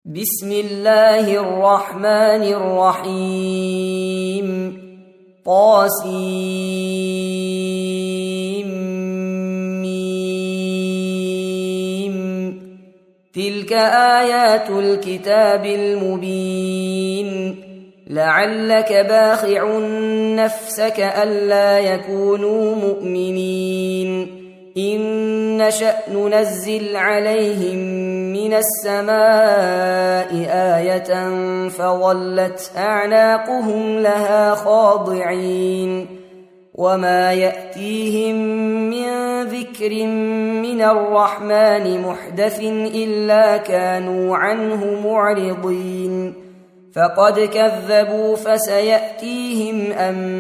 بسم الله الرحمن الرحيم طاسيم تلك آيات الكتاب المبين لعلك باخع نفسك ألا يكونوا مؤمنين إن نشأ ننزل عليهم من السماء آية فظلت أعناقهم لها خاضعين وما يأتيهم من ذكر من الرحمن محدث إلا كانوا عنه معرضين فقد كذبوا فسيأتيهم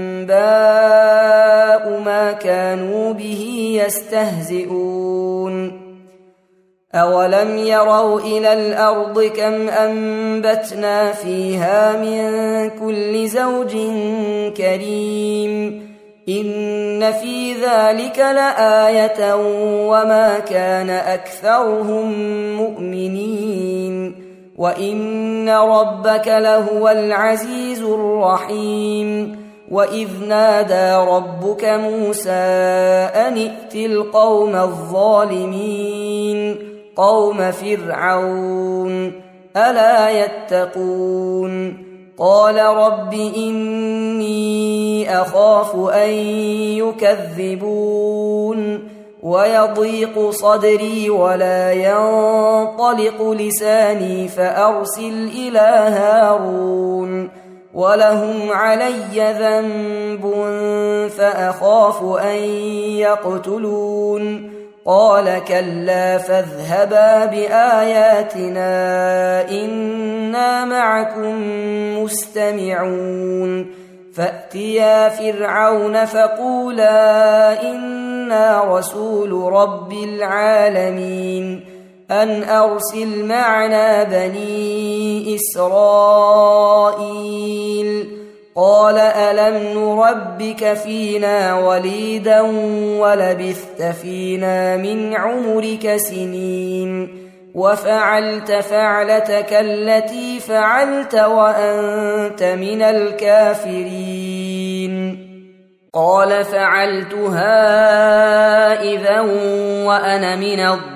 أنباء ما كانوا به يستهزئون أولم يروا إلى الأرض كم أنبتنا فيها من كل زوج كريم إن في ذلك لآية وما كان أكثرهم مؤمنين وإن ربك لهو العزيز الرحيم وإذ نادى ربك موسى أن ائت القوم الظالمين قوم فرعون ألا يتقون قال رب إني أخاف أن يكذبون ويضيق صدري ولا ينطلق لساني فأرسل إلى هارون ولهم علي ذنب فأخاف أن يقتلون قال كلا فاذهبا بآياتنا إنا معكم مستمعون فأتيا فرعون فقولا إنا رسول رب العالمين أن أرسل معنا بني إسرائيل قال ألم نربك فينا وليدا ولبثت فينا من عمرك سنين وفعلت فعلتك التي فعلت وأنت من الكافرين قال فعلتها إذا وأنا من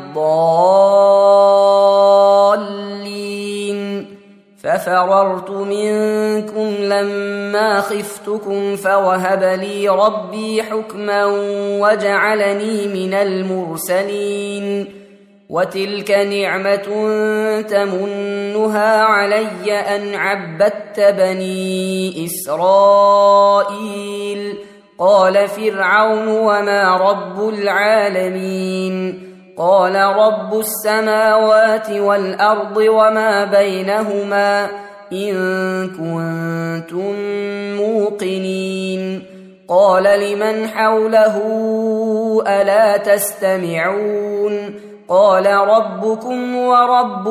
الضالين ففررت منكم لما خفتكم فوهب لي ربي حكما وجعلني من المرسلين وتلك نعمة تمنها علي أن عبدت بني إسرائيل قال فرعون وما رب العالمين قال رب السماوات والأرض وما بينهما إن كنتم موقنين قال لمن حوله ألا تستمعون قال ربكم ورب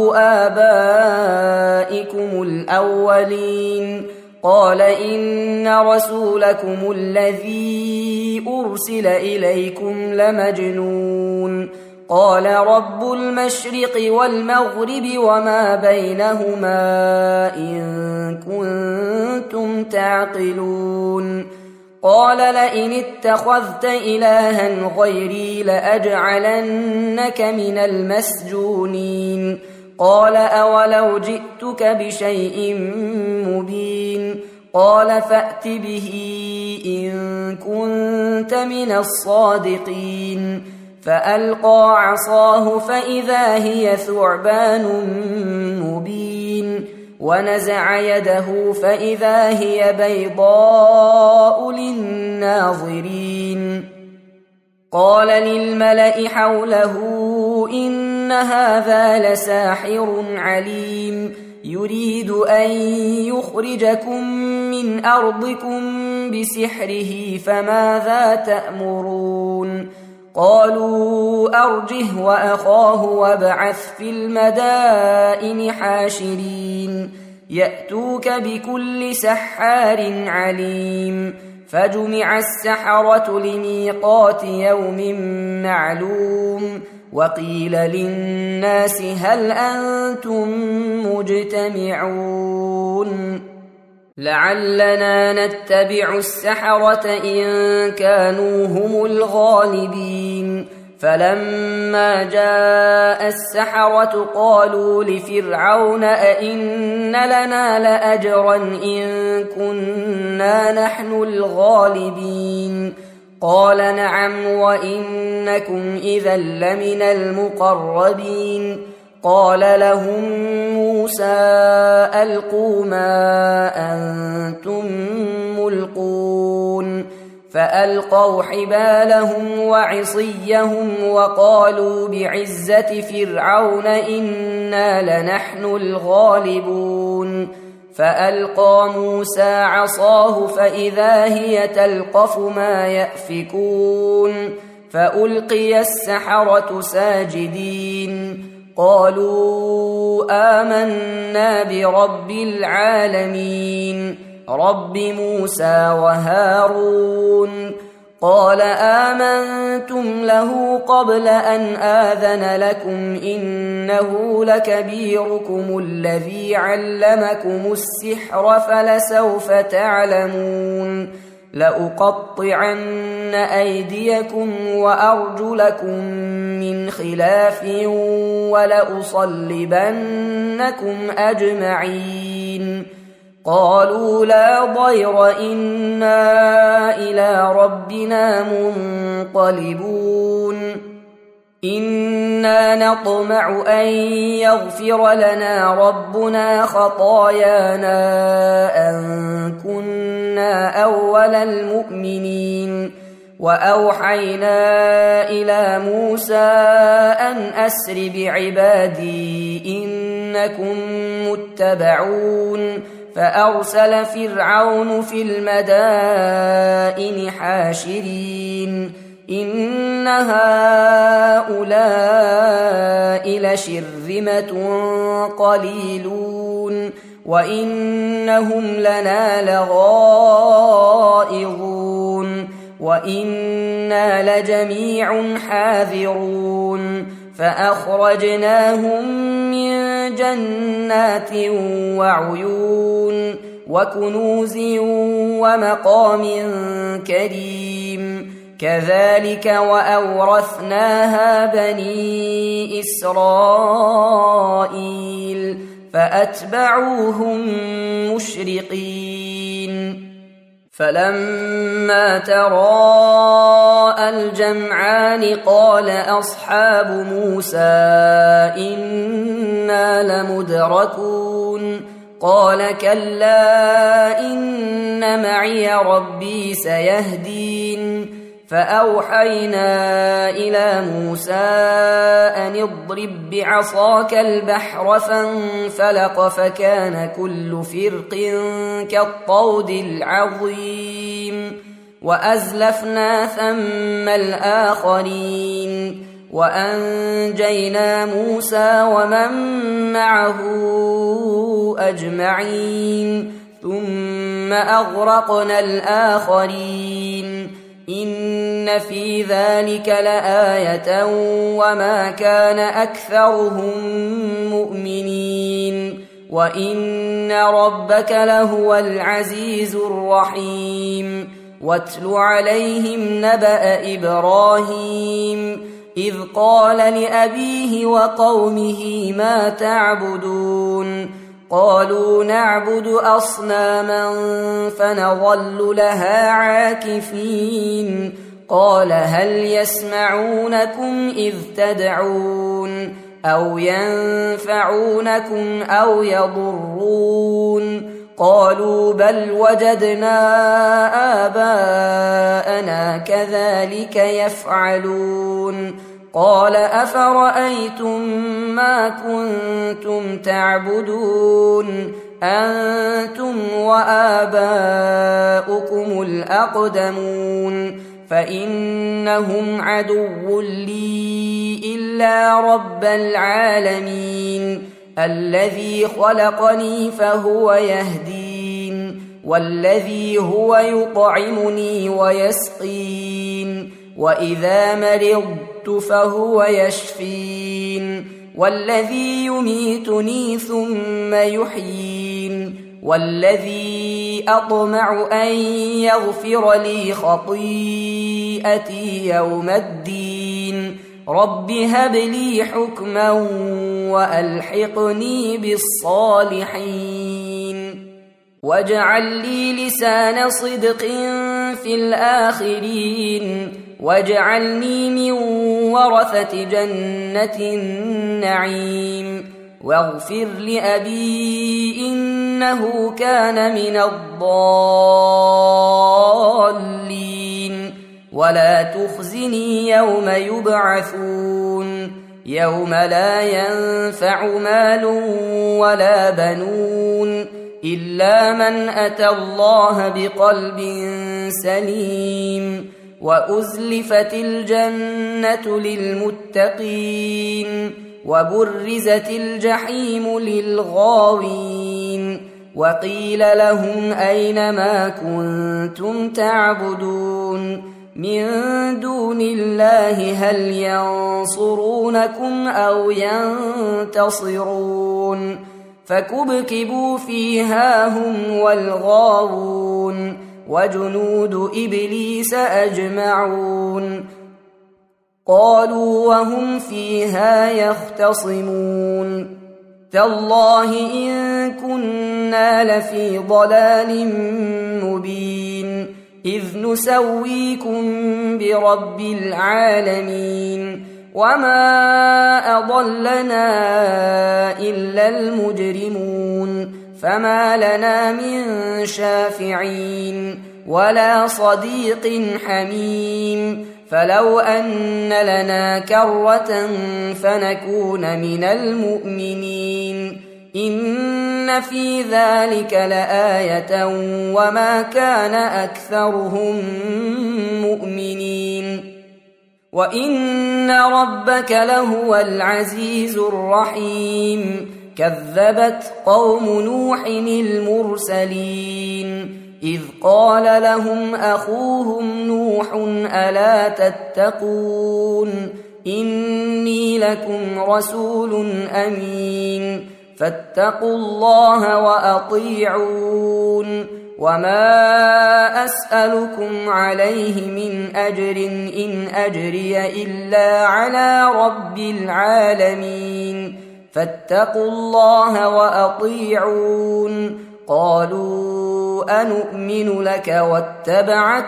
آبائكم الأولين قال إن رسولكم الذي أرسل إليكم لمجنون قال رب المشرق والمغرب وما بينهما إن كنتم تعقلون قال لئن اتخذت إلها غيري لأجعلنك من المسجونين قال أولو جئتك بشيء مبين قال فأت به إن كنت من الصادقين فألقى عصاه فإذا هي ثعبان مبين ونزع يده فإذا هي بيضاء للناظرين قال للملأ حوله إن هذا لساحر عليم يريد أن يخرجكم من أرضكم بسحره فماذا تأمرون قالوا أرجه وأخاه وابعث في المدائن حاشرين يأتوك بكل سحار عليم فجمع السحرة لميقات يوم معلوم وقيل للناس هل أنتم مجتمعون لعلنا نتبع السحرة إن كانوا هم الغالبين فلما جاء السحرة قالوا لفرعون أئن لنا لأجرا إن كنا نحن الغالبين قال نعم وإنكم إذا لمن المقربين قال لهم موسى ألقوا ما أنتم ملقون فألقوا حبالهم وعصيهم وقالوا بعزة فرعون إنا لنحن الغالبون فألقى موسى عصاه فإذا هي تلقف ما يأفكون فألقي السحرة ساجدين قالوا آمنا برب العالمين رب موسى وهارون قال آمنتم له قبل أن آذن لكم إنه لكبيركم الذي علمكم السحر فلسوف تعلمون لأقطعن أيديكم وأرجلكم من خلاف ولأصلبنكم أجمعين قالوا لا ضير إنا إلى ربنا منقلبون إنا نطمع أن يغفر لنا ربنا خطايانا أن كنا أول المؤمنين وأوحينا إلى موسى أن أسر بعبادي إنكم متبعون فأرسل فرعون في المدائن حاشرين إن هؤلاء لشرذمة قليلون وإنهم لنا لغائظون وإنا لجميع حاذرون فأخرجناهم من جنات وعيون وكنوز ومقام كريم كذلك وأورثناها بني إسرائيل فأتبعوهم مشرقين فلما تراءى الجمعان قال أصحاب موسى إنا لمدركون قال كلا إن معي ربي سيهدين فأوحينا إلى موسى أن اضرب بعصاك البحر فانفلق فكان كل فرق كالطود العظيم وأزلفنا ثم الآخرين وأنجينا موسى ومن معه أجمعين ثم أغرقنا الآخرين إن في ذلك لآية وما كان أكثرهم مؤمنين وإن ربك لهو العزيز الرحيم واتل عليهم نبأ إبراهيم إذ قال لأبيه وقومه ما تعبدون قالوا نعبد أصناما فنظل لها عاكفين قال هل يسمعونكم إذ تدعون أو ينفعونكم أو يضرون قالوا بل وجدنا آباءنا كذلك يفعلون قال أفرأيتم ما كنتم تعبدون أنتم وآباؤكم الأقدمون فإنهم عدو لي إلا رب العالمين الذي خلقني فهو يهدين والذي هو يطعمني ويسقين وإذا مرضت فهو يشفين والذي يميتني ثم يحيين والذي أطمع أن يغفر لي خطيئتي يوم الدين رب هب لي حكما وألحقني بالصالحين واجعل لي لسان صدق في الآخرين واجعلني من ورثة جنة النعيم واغفر لأبي إنه كان من الضالين ولا تخزني يوم يبعثون يوم لا ينفع مال ولا بنون إلا من أتى الله بقلب سليم وأزلفت الجنة للمتقين وبرزت الجحيم للغاوين وقيل لهم أين ما كنتم تعبدون من دون الله هل ينصرونكم أو ينتصرون فكبكبوا فيها هم والغاوون وجنود إبليس أجمعون قالوا وهم فيها يختصمون تالله إن كنا لفي ضلال مبين إذ نسويكم برب العالمين وما أضلنا إلا المجرمون فما لنا من شافعين ولا صديق حميم فلو أن لنا كرة فنكون من المؤمنين إن في ذلك لآية وما كان أكثرهم مؤمنين وإن ربك لهو العزيز الرحيم كذبت قوم نوح المرسلين إذ قال لهم أخوهم نوح ألا تتقون إني لكم رسول أمين فاتقوا الله وأطيعون وما أسألكم عليه من أجر إن أجري إلا على رب العالمين فاتقوا الله وأطيعون قالوا أنؤمن لك واتبعك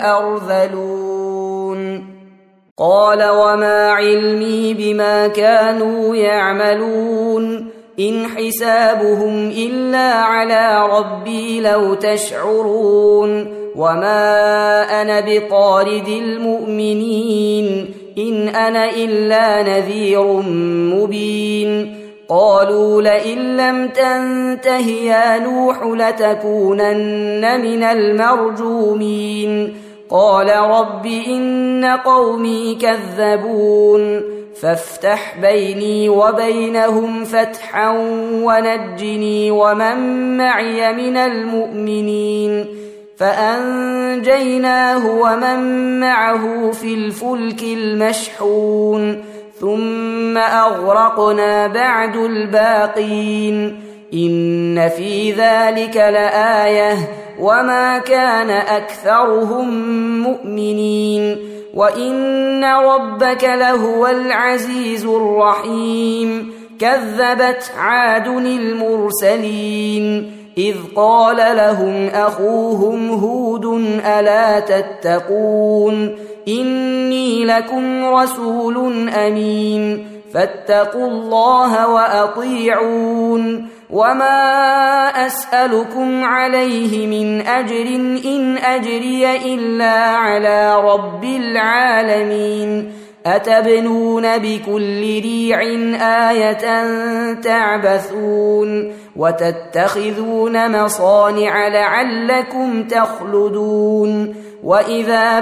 الأرذلون قال وما علمي بما كانوا يعملون إن حسابهم إلا على ربي لو تشعرون وما أنا بطارد المؤمنين إن أنا إلا نذير مبين قالوا لئن لم تنته يا نوح لتكونن من المرجومين قال رب إن قومي كذبون فافتح بيني وبينهم فتحا ونجني ومن معي من المؤمنين فأنجيناه ومن معه في الفلك المشحون ثم أغرقنا بعد الباقين إن في ذلك لآية وما كان أكثرهم مؤمنين وإن ربك لهو العزيز الرحيم كذبت عاد المرسلين إذ قال لهم أخوهم هود ألا تتقون إني لكم رسول أمين فاتقوا الله وأطيعون وما أسألكم عليه من أجر إن أجري إلا على رب العالمين أتبنون بكل ريع آية تعبثون وتتخذون مصانع لعلكم تخلدون وإذا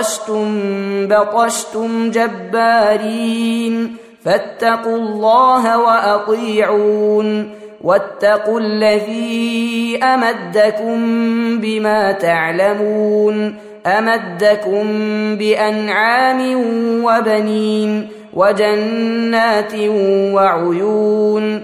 بطشتم جبارين فاتقوا الله وأطيعون واتقوا الذي أمدكم بما تعلمون أمدكم بأنعام وبنين وجنات وعيون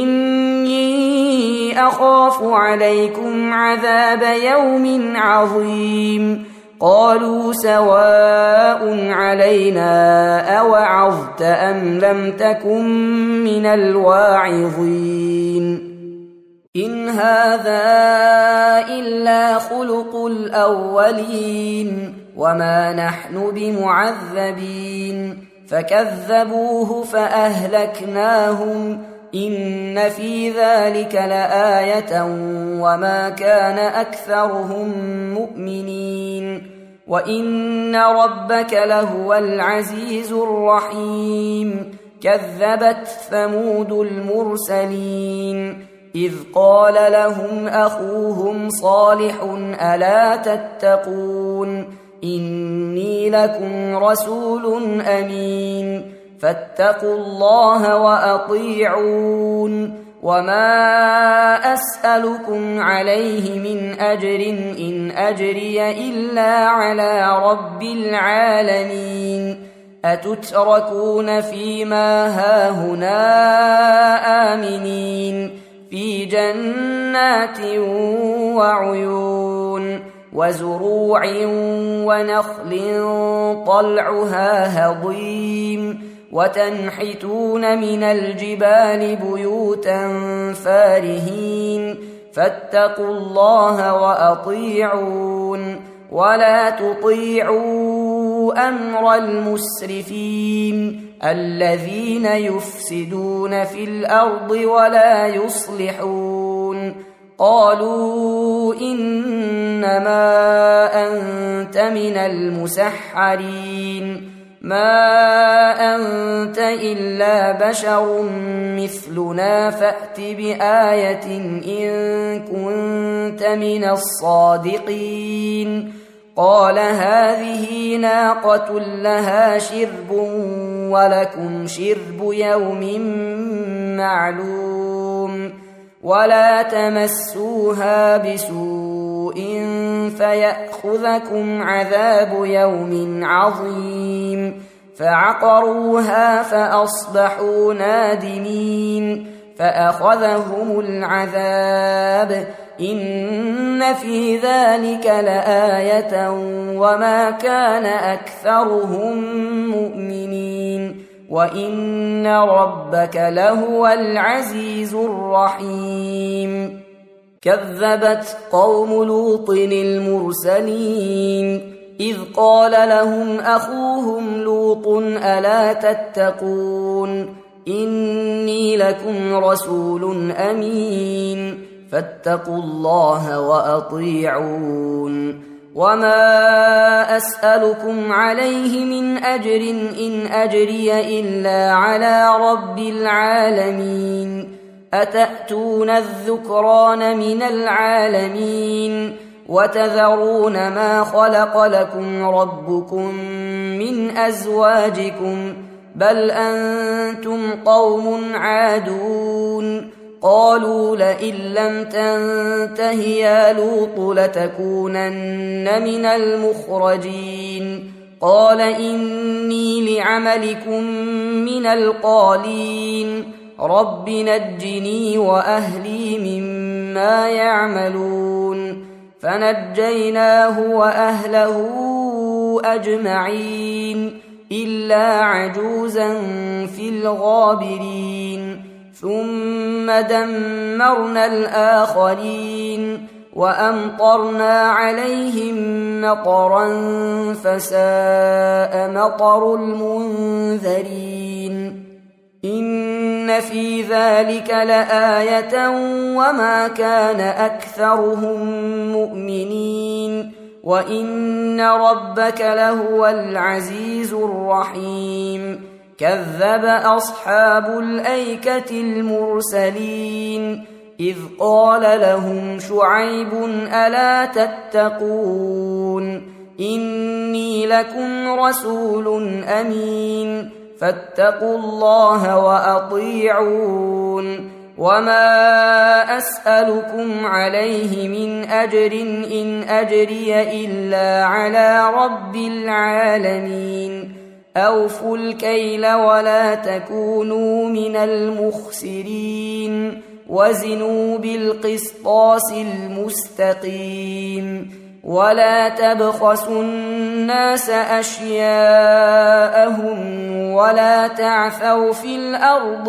إني أخاف عليكم عذاب يوم عظيم قالوا سواء علينا أوعظت أم لم تكن من الواعظين إن هذا إلا خلق الأولين وما نحن بمعذبين فكذبوه فأهلكناهم إن في ذلك لآية وما كان أكثرهم مؤمنين وإن ربك لهو العزيز الرحيم كذبت ثمود المرسلين إذ قال لهم أخوهم صالح ألا تتقون إني لكم رسول أمين فاتقوا الله وأطيعون وما أسألكم عليه من أجر إن أجري إلا على رب العالمين أتتركون فيما هاهنا آمنين في جنات وعيون وزروع ونخل طلعها هضيم وتنحتون من الجبال بيوتا فارهين فاتقوا الله وأطيعون ولا تطيعوا أمر المسرفين الذين يفسدون في الأرض ولا يصلحون قالوا إنما أنت من المسحرين ما أنت إلا بشر مثلنا فأت بآية إن كنت من الصادقين قال هذه ناقة لها شرب ولكم شرب يوم معلوم ولا تمسوها بسوء فيأخذكم عذاب يوم عظيم فعقروها فأصبحوا نادمين فأخذهم العذاب إن في ذلك لآية وما كان أكثرهم مؤمنين وإن ربك لهو العزيز الرحيم كذبت قوم لوط المرسلين إذ قال لهم أخوهم لوط ألا تتقون إني لكم رسول أمين فاتقوا الله وأطيعون وما أسألكم عليه من أجر إن أجري إلا على رب العالمين أتأتون الذكران من العالمين وتذرون ما خلق لكم ربكم من أزواجكم بل أنتم قوم عادون قالوا لئن لم تنته يا لوط لتكونن من المخرجين قال إني لعملكم من القالين رب نجني وأهلي مما يعملون فنجيناه وأهله أجمعين إلا عجوزا في الغابرين ثم دمرنا الآخرين وأمطرنا عليهم مطرا فساء مطر المنذرين إن في ذلك لآية وما كان أكثرهم مؤمنين وإن ربك لهو العزيز الرحيم كذب أصحاب الأيكة المرسلين إذ قال لهم شعيب ألا تتقون إني لكم رسول أمين فاتقوا الله وأطيعون وما أسألكم عليه من أجر إن أجري إلا على رب العالمين أوفوا الكيل ولا تكونوا من المخسرين وزنوا بالقسطاس المستقيم ولا تبخسوا الناس أشياءهم ولا تعثوا في الأرض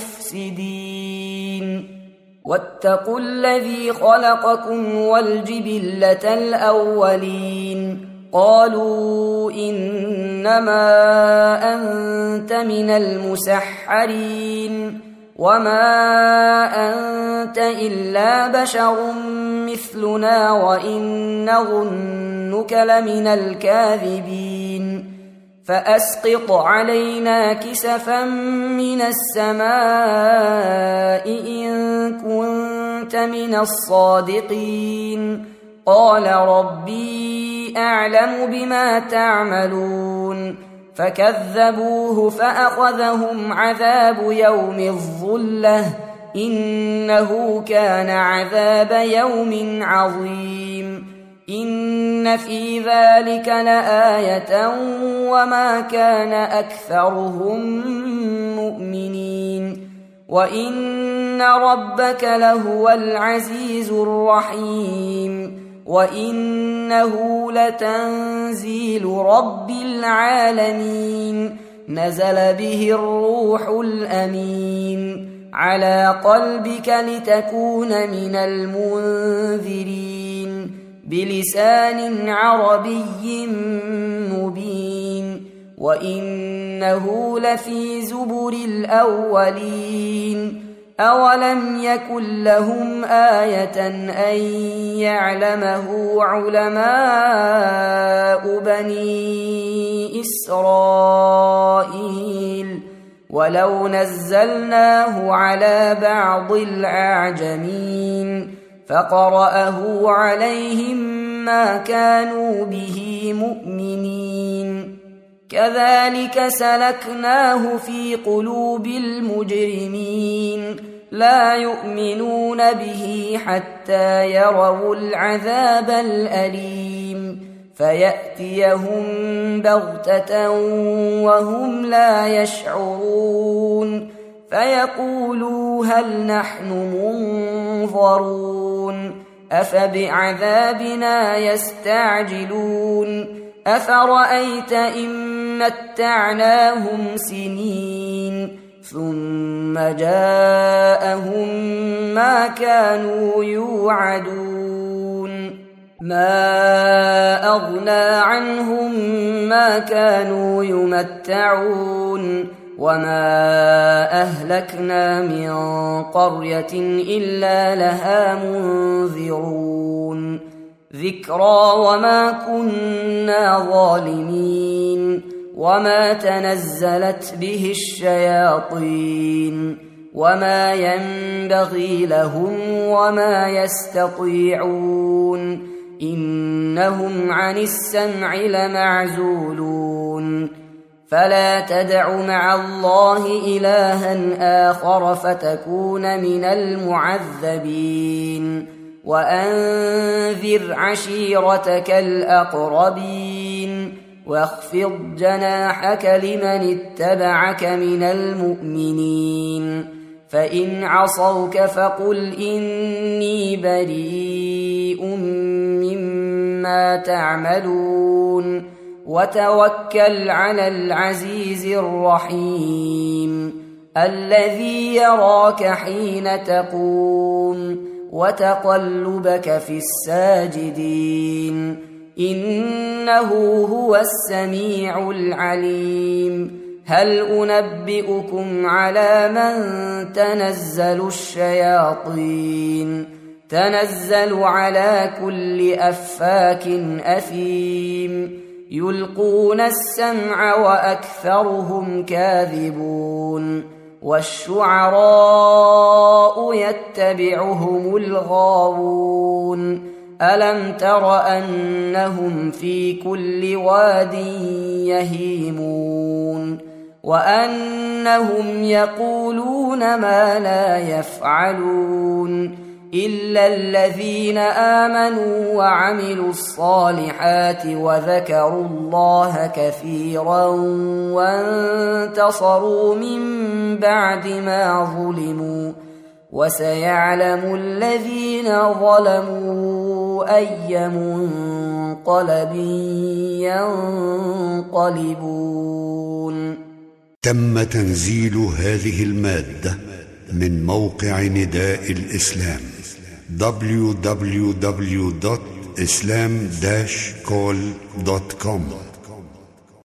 مفسدين واتقوا الذي خلقكم والجبلة الأولين قالوا إنما أنت من المسحرين وما أنت إلا بشر مثلنا وإن نظنك لمن الكاذبين فأسقط علينا كسفا من السماء إن كنت من الصادقين قال ربي أعلم بما تعملون فكذبوه فأخذهم عذاب يوم الظلة إنه كان عذاب يوم عظيم إن في ذلك لآية وما كان أكثرهم مؤمنين وإن ربك لهو العزيز الرحيم وإنه لتنزيل رب العالمين نزل به الروح الأمين على قلبك لتكون من المنذرين بلسان عربي مبين وإنه لفي زبر الأولين أولم يكن لهم آية أن يعلمه علماء بني إسرائيل ولو نزلناه على بعض الأعجمين فقرأه عليهم ما كانوا به مؤمنين كذلك سلكناه في قلوب المجرمين لا يؤمنون به حتى يروا العذاب الأليم فيأتيهم بغتة وهم لا يشعرون فيقولوا هل نحن منظرون أفبعذابنا يستعجلون أفرأيت إن متعناهم سنين ثم جاءهم ما كانوا يوعدون ما أغنى عنهم ما كانوا يمتعون وما أهلكنا من قرية إلا لها منذرون ذكرى وما كنا ظالمين وما تنزلت به الشياطين وما ينبغي لهم وما يستطيعون إنهم عن السمع لمعزولون فلا تدع مع الله إلها آخر فتكون من المعذبين وأنذر عشيرتك الأقربين واخفض جناحك لمن اتبعك من المؤمنين فإن عصوك فقل إني بريء مما تعملون وتوكل على العزيز الرحيم الذي يراك حين تقوم وتقلبك في الساجدين إنه هو السميع العليم هل أنبئكم على من تنزل الشياطين تنزل على كل أفاك أثيم يلقون السمع وأكثرهم كاذبون والشعراء يتبعهم الغاوون ألم تر أنهم في كل واد يهيمون وأنهم يقولون ما لا يفعلون إلا الذين آمنوا وعملوا الصالحات وذكروا الله كثيرا وانتصروا من بعد ما ظلموا وسيعلم الذين ظلموا أي منقلب ينقلبون. تم تنزيل هذه المادة من موقع نداء الإسلام www.islam-call.com